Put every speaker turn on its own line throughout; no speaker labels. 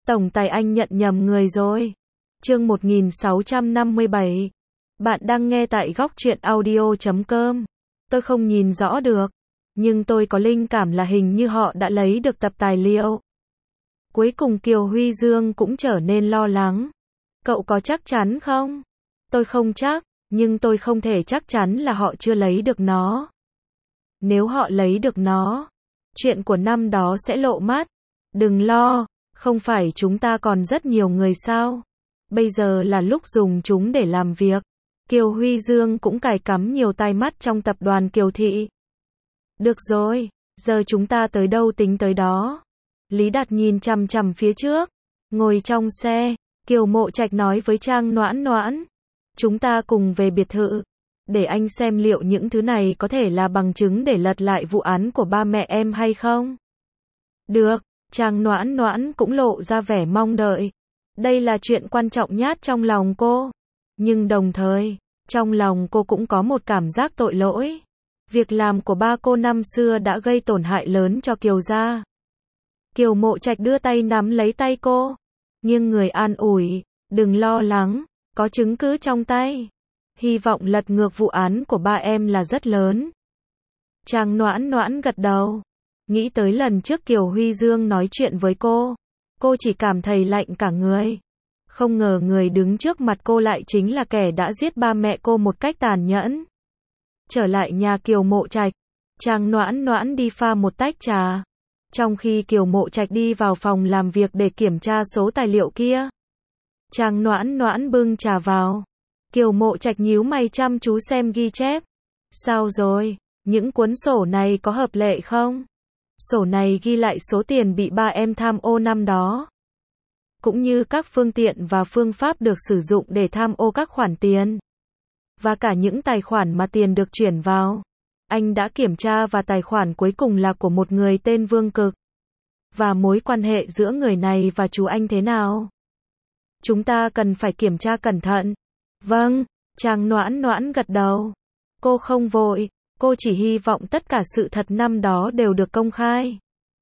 Tổng tài anh nhận nhầm người rồi. Chương 1657. Bạn đang nghe tại góc truyện audio.com. Tôi không nhìn rõ được, nhưng tôi có linh cảm là hình như họ đã lấy được tập tài liệu. Cuối cùng Kiều Huy Dương cũng trở nên lo lắng. Cậu có chắc chắn không? Tôi không chắc, nhưng tôi không thể chắc chắn là họ chưa lấy được nó. Nếu họ lấy được nó, chuyện của năm đó sẽ lộ mắt. Đừng lo, không phải chúng ta còn rất nhiều người sao? Bây giờ là lúc dùng chúng để làm việc. Kiều Huy Dương cũng cài cắm nhiều tai mắt trong tập đoàn Kiều Thị. Được rồi, giờ chúng ta tới đâu tính tới đó. Lý Đạt nhìn chằm chằm phía trước. Ngồi trong xe, Kiều Mộ Trạch nói với Trang Noãn Noãn. Chúng ta cùng về biệt thự. Để anh xem liệu những thứ này có thể là bằng chứng để lật lại vụ án của ba mẹ em hay không. Được, Trang Noãn Noãn cũng lộ ra vẻ mong đợi. Đây là chuyện quan trọng nhất trong lòng cô. Nhưng đồng thời, trong lòng cô cũng có một cảm giác tội lỗi. Việc làm của ba cô năm xưa đã gây tổn hại lớn cho Kiều gia. Kiều Mộ Trạch đưa tay nắm lấy tay cô, nghiêng người an ủi, đừng lo lắng, có chứng cứ trong tay. Hy vọng lật ngược vụ án của ba em là rất lớn. Trang Noãn Noãn gật đầu. Nghĩ tới lần trước Kiều Huy Dương nói chuyện với cô chỉ cảm thấy lạnh cả người. Không ngờ người đứng trước mặt cô lại chính là kẻ đã giết ba mẹ cô một cách tàn nhẫn. Trở lại nhà Kiều Mộ Trạch, Trang Noãn Noãn đi pha một tách trà. Trong khi Kiều Mộ Trạch đi vào phòng làm việc để kiểm tra số tài liệu kia, Trang Noãn Noãn bưng trà vào. Kiều Mộ Trạch nhíu mày chăm chú xem ghi chép. Sao rồi, những cuốn sổ này có hợp lệ không? Sổ này ghi lại số tiền bị ba em tham ô năm đó, cũng như các phương tiện và phương pháp được sử dụng để tham ô các khoản tiền, và cả những tài khoản mà tiền được chuyển vào. Anh đã kiểm tra và tài khoản cuối cùng là của một người tên Vương Cực. Và mối quan hệ giữa người này và chú anh thế nào? Chúng ta cần phải kiểm tra cẩn thận. Vâng, Trang Noãn Noãn gật đầu. Cô không vội, cô chỉ hy vọng tất cả sự thật năm đó đều được công khai.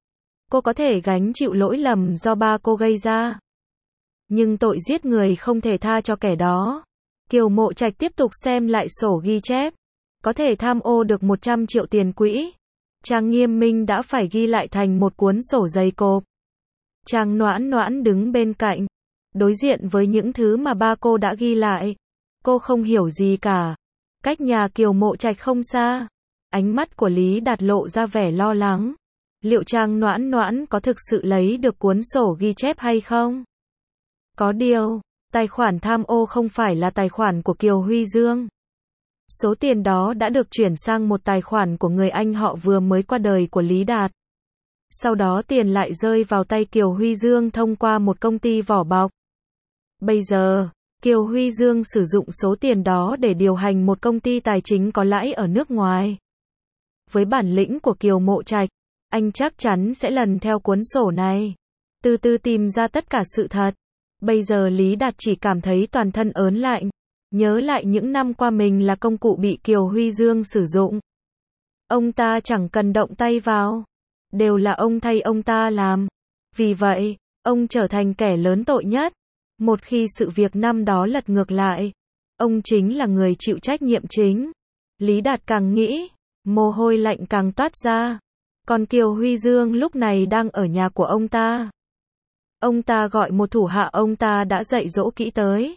Cô có thể gánh chịu lỗi lầm do ba cô gây ra, nhưng tội giết người không thể tha cho kẻ đó. Kiều Mộ Trạch tiếp tục xem lại sổ ghi chép. Có thể tham ô được 100 triệu tiền quỹ, Trang Nghiêm Minh đã phải ghi lại thành một cuốn sổ dày cộp. Trang Noãn Noãn đứng bên cạnh, đối diện với những thứ mà ba cô đã ghi lại. Cô không hiểu gì cả. Cách nhà Kiều Mộ Trạch không xa, ánh mắt của Lý Đạt lộ ra vẻ lo lắng. Liệu Trang Noãn Noãn có thực sự lấy được cuốn sổ ghi chép hay không? Có điều, tài khoản tham ô không phải là tài khoản của Kiều Huy Dương. Số tiền đó đã được chuyển sang một tài khoản của người anh họ vừa mới qua đời của Lý Đạt. Sau đó tiền lại rơi vào tay Kiều Huy Dương thông qua một công ty vỏ bọc. Bây giờ, Kiều Huy Dương sử dụng số tiền đó để điều hành một công ty tài chính có lãi ở nước ngoài. Với bản lĩnh của Kiều Mộ Trạch, anh chắc chắn sẽ lần theo cuốn sổ này, từ từ tìm ra tất cả sự thật. Bây giờ Lý Đạt chỉ cảm thấy toàn thân ớn lạnh, nhớ lại những năm qua mình là công cụ bị Kiều Huy Dương sử dụng. Ông ta chẳng cần động tay vào, đều là ông thay ông ta làm. Vì vậy, ông trở thành kẻ lớn tội nhất. Một khi sự việc năm đó lật ngược lại, ông chính là người chịu trách nhiệm chính. Lý Đạt càng nghĩ, mồ hôi lạnh càng toát ra. Còn Kiều Huy Dương lúc này đang ở nhà của ông ta. Ông ta gọi một thủ hạ ông ta đã dạy dỗ kỹ tới.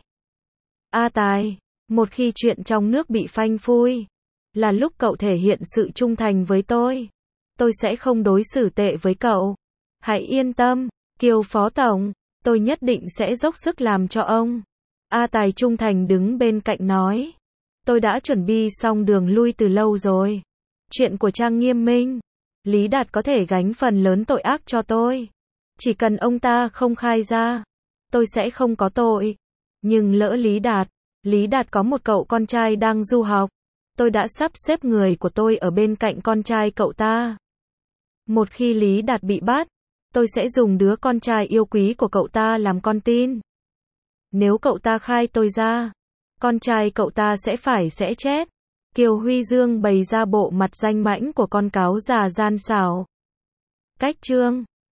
A Tài, một khi chuyện trong nước bị phanh phui, là lúc cậu thể hiện sự trung thành với tôi. Tôi sẽ không đối xử tệ với cậu. Hãy yên tâm, Kiều Phó Tổng, tôi nhất định sẽ dốc sức làm cho ông. A Tài trung thành đứng bên cạnh nói. Tôi đã chuẩn bị xong đường lui từ lâu rồi. Chuyện của Trang Nghiêm Minh, Lý Đạt có thể gánh phần lớn tội ác cho tôi. Chỉ cần ông ta không khai ra, tôi sẽ không có tội. Nhưng lỡ Lý Đạt có một cậu con trai đang du học. Tôi đã sắp xếp người của tôi ở bên cạnh con trai cậu ta. Một khi Lý Đạt bị bắt, tôi sẽ dùng đứa con trai yêu quý của cậu ta làm con tin. Nếu cậu ta khai tôi ra, con trai cậu ta sẽ chết. Kiều Huy Dương bày ra bộ mặt danh mãnh của con cáo già gian xảo. Cách chương